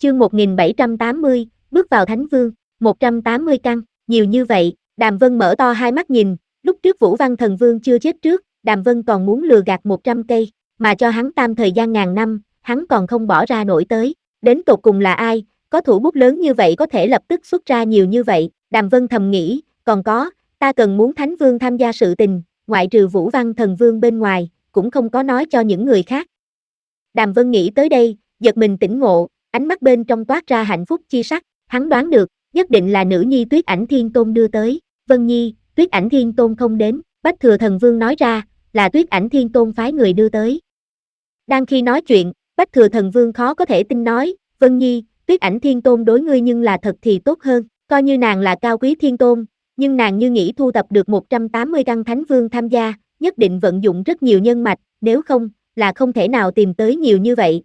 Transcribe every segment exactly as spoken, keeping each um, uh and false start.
Chương một nghìn bảy trăm tám mươi, bước vào Thánh Vương, một trăm tám mươi căn, nhiều như vậy, Đàm Vân mở to hai mắt nhìn, lúc trước Vũ Văn Thần Vương chưa chết trước, Đàm Vân còn muốn lừa gạt một trăm cây, mà cho hắn tam thời gian ngàn năm, hắn còn không bỏ ra nổi tới, đến tột cùng là ai, có thủ bút lớn như vậy có thể lập tức xuất ra nhiều như vậy, Đàm Vân thầm nghĩ, còn có, ta cần muốn Thánh Vương tham gia sự tình, ngoại trừ Vũ Văn Thần Vương bên ngoài, cũng không có nói cho những người khác. Đàm Vân nghĩ tới đây, giật mình tỉnh ngộ, ánh mắt bên trong toát ra hạnh phúc chi sắc, hắn đoán được, nhất định là nữ nhi Tuyết Ảnh Thiên Tôn đưa tới, Vân Nhi, Tuyết Ảnh Thiên Tôn không đến, Bách Thừa Thần Vương nói ra, là Tuyết Ảnh Thiên Tôn phái người đưa tới. Đang khi nói chuyện, Bách Thừa Thần Vương khó có thể tin nói, Vân Nhi, Tuyết Ảnh Thiên Tôn đối ngươi nhưng là thật thì tốt hơn, coi như nàng là cao quý thiên tôn, nhưng nàng như nghĩ thu tập được một trăm tám mươi căn Thánh Vương tham gia, nhất định vận dụng rất nhiều nhân mạch, nếu không, là không thể nào tìm tới nhiều như vậy.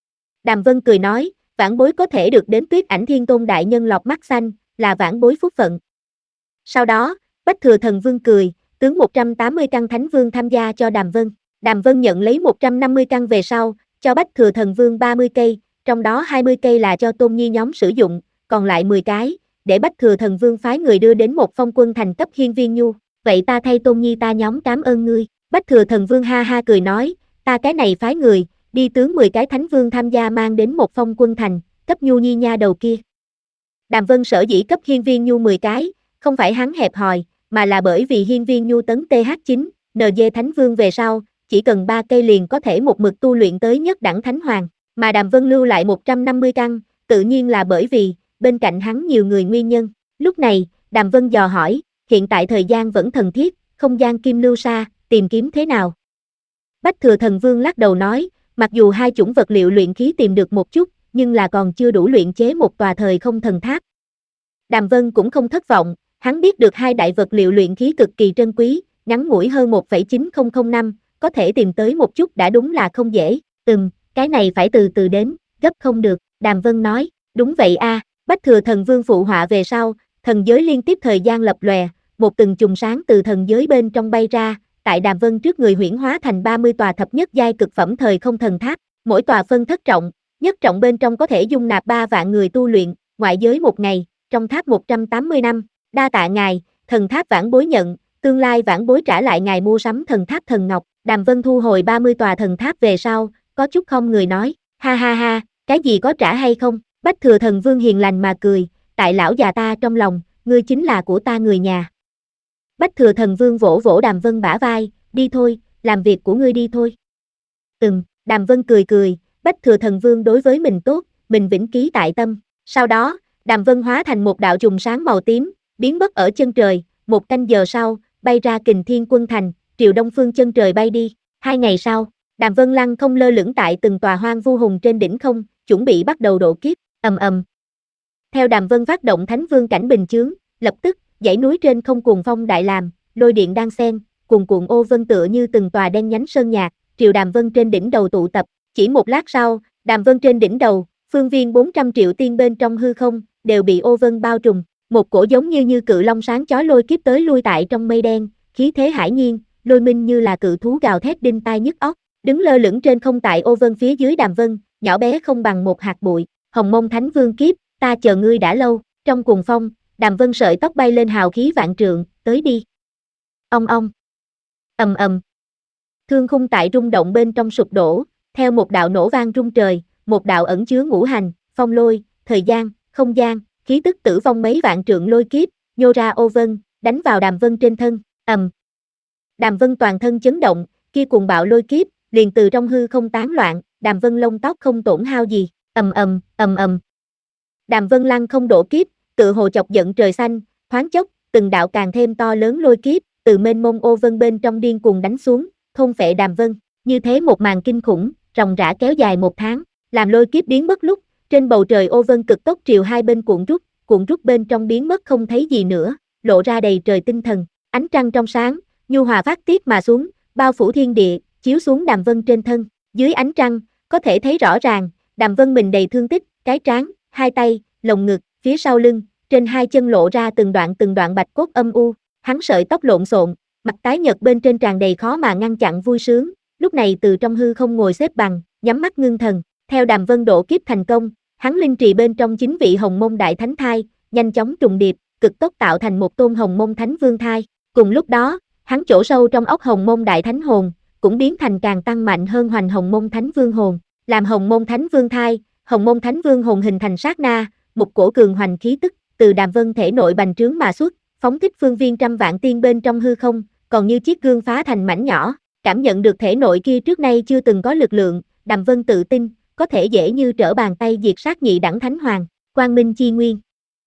Đàm Vân cười nói, vãn bối có thể được đến Tuyết Ảnh Thiên Tôn đại nhân lọt mắt xanh, là vãn bối phúc phận. Sau đó, Bách Thừa Thần Vương cười, tướng một trăm tám mươi căn Thánh Vương tham gia cho Đàm Vân. Đàm Vân nhận lấy một trăm năm mươi căn về sau, cho Bách Thừa Thần Vương ba mươi cây, trong đó hai mươi cây là cho Tôn Nhi nhóm sử dụng, còn lại mười cái, để Bách Thừa Thần Vương phái người đưa đến một phong quân thành cấp Hiên Viên Nhu, vậy ta thay Tôn Nhi ta nhóm cảm ơn ngươi. Bách Thừa Thần Vương ha ha cười nói, ta cái này phái người, đi tướng mười cái Thánh Vương tham gia mang đến một phong quân thành, cấp Nhu Nhi nha đầu kia. Đàm Vân sở dĩ cấp Hiên Viên Nhu mười cái, không phải hắn hẹp hòi, mà là bởi vì Hiên Viên Nhu tấn T H chín, en giê Thánh Vương về sau, chỉ cần ba cây liền có thể một mực tu luyện tới nhất đẳng Thánh Hoàng, mà Đàm Vân lưu lại một trăm năm mươi căn, tự nhiên là bởi vì, bên cạnh hắn nhiều người nguyên nhân. Lúc này, Đàm Vân dò hỏi, hiện tại thời gian vẫn thần thiết, không gian kim lưu sa, tìm kiếm thế nào? Bách Thừa Thần Vương lắc đầu nói, mặc dù hai chủng vật liệu luyện khí tìm được một chút, nhưng là còn chưa đủ luyện chế một tòa thời không thần tháp. Đàm Vân cũng không thất vọng, hắn biết được hai đại vật liệu luyện khí cực kỳ trân quý, ngắn ngủi hơn một phẩy chín không không năm, có thể tìm tới một chút đã đúng là không dễ, ừm, cái này phải từ từ đến, gấp không được, Đàm Vân nói, đúng vậy a. À. Bách Thừa Thần Vương phụ họa về sau, thần giới liên tiếp thời gian lập lòe, một từng chùm sáng từ thần giới bên trong bay ra, tại Đàm Vân trước người huyễn hóa thành ba mươi tòa thập nhất giai cực phẩm thời không thần tháp, mỗi tòa phân thất trọng, nhất trọng bên trong có thể dung nạp ba vạn người tu luyện, ngoại giới một ngày, trong tháp một trăm tám mươi năm, đa tạ ngài, thần tháp vãn bối nhận, tương lai vãn bối trả lại ngài mua sắm thần tháp thần ngọc. Đàm Vân thu hồi ba mươi tòa thần tháp về sau, có chút không người nói, ha ha ha, cái gì có trả hay không? Bách Thừa Thần Vương hiền lành mà cười, tại lão già ta trong lòng, ngươi chính là của ta người nhà. Bách Thừa Thần Vương vỗ vỗ Đàm Vân bả vai, đi thôi, làm việc của ngươi đi thôi. Ừm, Đàm Vân cười cười, Bách Thừa Thần Vương đối với mình tốt, mình vĩnh ký tại tâm. Sau đó, Đàm Vân hóa thành một đạo trùng sáng màu tím, biến mất ở chân trời, một canh giờ sau, bay ra Kình Thiên Quân Thành, triều đông phương chân trời bay đi. Hai ngày sau, Đàm Vân lăng không lơ lửng tại từng tòa hoang vu hùng trên đỉnh không, chuẩn bị bắt đầu độ kiếp, ầm ầm. Theo Đàm Vân phát động Thánh Vương cảnh bình chướng, lập tức, dãy núi trên không cuồng phong đại làm, lôi điện đan xen, cuồn cuộn ô vân tựa như từng tòa đen nhánh sơn nhạc, triều Đàm Vân trên đỉnh đầu tụ tập, chỉ một lát sau, Đàm Vân trên đỉnh đầu, phương viên bốn trăm triệu tiên bên trong hư không, đều bị ô vân bao trùm, một cổ giống như như cự long sáng chói lôi kiếp tới lui tại trong mây đen, khí thế hải nhiên, lôi minh như là cự thú gào thét đinh tai nhức óc, đứng lơ lửng trên không tại ô vân phía dưới Đàm Vân, nhỏ bé không bằng một hạt bụi, Hồng Mông Thánh Vương kiếp, ta chờ ngươi đã lâu, trong cuồng phong, Đàm Vân sợi tóc bay lên hào khí vạn trượng, tới đi. Ong ong. Ầm ầm. Thương khung tại rung động bên trong sụp đổ, theo một đạo nổ vang rung trời, một đạo ẩn chứa ngũ hành, phong lôi, thời gian, không gian, khí tức tử vong mấy vạn trượng lôi kiếp, nhô ra ô vân, đánh vào Đàm Vân trên thân, ầm. Đàm Vân toàn thân chấn động, kia cuồng bạo lôi kiếp, liền từ trong hư không tán loạn, Đàm Vân lông tóc không tổn hao gì, ầm ầm, ầm ầm. Đàm Vân lăng không độ kiếp, tự hồ chọc giận trời xanh, thoáng chốc, từng đạo càng thêm to lớn lôi kiếp, từ mênh mông ô vân bên trong điên cuồng đánh xuống, thôn phệ Đàm Vân, như thế một màn kinh khủng, ròng rã kéo dài một tháng, làm lôi kiếp biến mất lúc, trên bầu trời ô vân cực tốc triều hai bên cuộn rút, cuộn rút bên trong biến mất không thấy gì nữa, lộ ra đầy trời tinh thần, ánh trăng trong sáng, nhu hòa phát tiết mà xuống, bao phủ thiên địa, chiếu xuống Đàm Vân trên thân, dưới ánh trăng, có thể thấy rõ ràng, Đàm Vân mình đầy thương tích, cái trán, hai tay, lồng ngực, phía sau lưng, trên hai chân lộ ra từng đoạn từng đoạn bạch cốt âm u, hắn sợi tóc lộn xộn, mặt tái nhợt bên trên tràn đầy khó mà ngăn chặn vui sướng, lúc này từ trong hư không ngồi xếp bằng, nhắm mắt ngưng thần, theo Đàm Vân độ kiếp thành công, hắn linh trì bên trong chín vị hồng môn đại thánh thai, nhanh chóng trùng điệp, cực tốc tạo thành một tôn hồng môn thánh vương thai. Cùng lúc đó, hắn chỗ sâu trong óc hồng môn đại thánh hồn, cũng biến thành càng tăng mạnh hơn hoành hồng môn thánh vương hồn. Làm hồng môn thánh vương thai, hồng môn thánh vương hồn hình thành sát na, một cổ cường hoành khí tức từ Đàm Vân thể nội bành trướng mà xuất, phóng thích phương viên trăm vạn tiên bên trong hư không, còn như chiếc gương phá thành mảnh nhỏ. Cảm nhận được thể nội kia trước nay chưa từng có lực lượng, Đàm Vân tự tin, có thể dễ như trở bàn tay diệt sát nhị đẳng thánh hoàng, Quang Minh Chi Nguyên.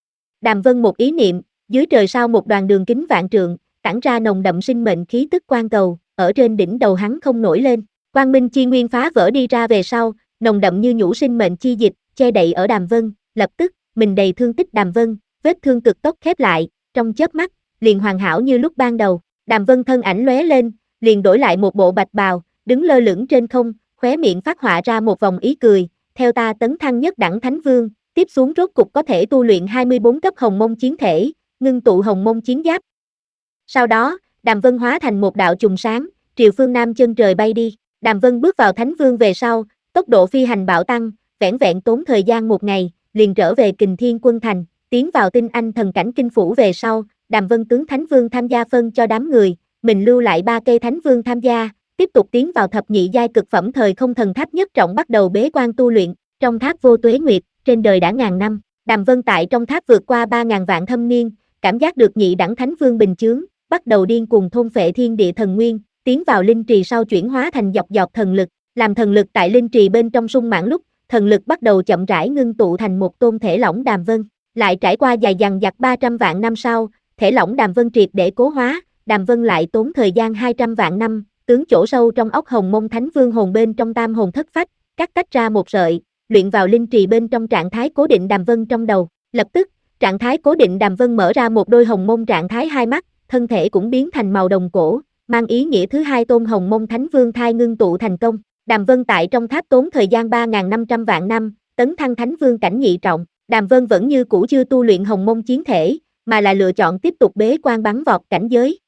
Đàm Vân một ý niệm, dưới trời sao một đoàn đường kính vạn trượng, tản ra nồng đậm sinh mệnh khí tức quang cầu, ở trên đỉnh đầu hắn không nổi lên. Quang Minh Chi Nguyên phá vỡ đi ra về sau, nồng đậm như nhũ sinh mệnh chi dịch, che đậy ở Đàm Vân, lập tức, mình đầy thương tích Đàm Vân, vết thương cực tốc khép lại, trong chớp mắt, liền hoàn hảo như lúc ban đầu. Đàm Vân thân ảnh lóe lên, liền đổi lại một bộ bạch bào, đứng lơ lửng trên không, khóe miệng phát họa ra một vòng ý cười, theo ta tấn thăng nhất đẳng thánh vương, tiếp xuống rốt cục có thể tu luyện hai mươi bốn cấp hồng môn chiến thể, ngưng tụ hồng môn chiến giáp. Sau đó, Đàm Vân hóa thành một đạo chùm sáng, triều phương Nam chân trời bay đi. Đàm Vân bước vào thánh vương về sau, tốc độ phi hành bạo tăng, vẻn vẹn tốn thời gian một ngày, liền trở về Kình Thiên Quân Thành, tiến vào tinh anh thần cảnh kinh phủ về sau, Đàm Vân tướng thánh vương tham gia phân cho đám người, mình lưu lại ba cây thánh vương tham gia, tiếp tục tiến vào thập nhị giai cực phẩm thời không thần tháp nhất trọng bắt đầu bế quan tu luyện. Trong tháp vô tuế nguyệt, trên đời đã ngàn năm, Đàm Vân tại trong tháp vượt qua ba ngàn vạn thâm niên, cảm giác được nhị đẳng thánh vương bình chướng, bắt đầu điên cuồng thôn phệ thiên địa thần nguyên, tiến vào linh trì sau chuyển hóa thành dọc dọc thần lực, làm thần lực tại linh trì bên trong sung mãn lúc, thần lực bắt đầu chậm rãi ngưng tụ thành một tôn thể lỏng Đàm Vân. Lại trải qua dài dằng dặc ba trăm vạn năm sau, thể lỏng Đàm Vân triệt để cố hóa, Đàm Vân lại tốn thời gian hai trăm vạn năm, tướng chỗ sâu trong óc hồng môn thánh vương hồn bên trong tam hồn thất phách, cắt tách ra một sợi, luyện vào linh trì bên trong trạng thái cố định Đàm Vân trong đầu. Lập tức, trạng thái cố định Đàm Vân mở ra một đôi hồng môn trạng thái hai mắt, thân thể cũng biến thành màu đồng cổ, mang ý nghĩa thứ hai tôn hồng môn thánh vương thai ngưng tụ thành công. Đàm Vân tại trong tháp tốn thời gian ba nghìn năm trăm vạn năm, tấn thăng thánh vương cảnh nhị trọng. Đàm Vân vẫn như cũ chưa tu luyện hồng môn chiến thể, mà là lựa chọn tiếp tục bế quan bắn vọt cảnh giới.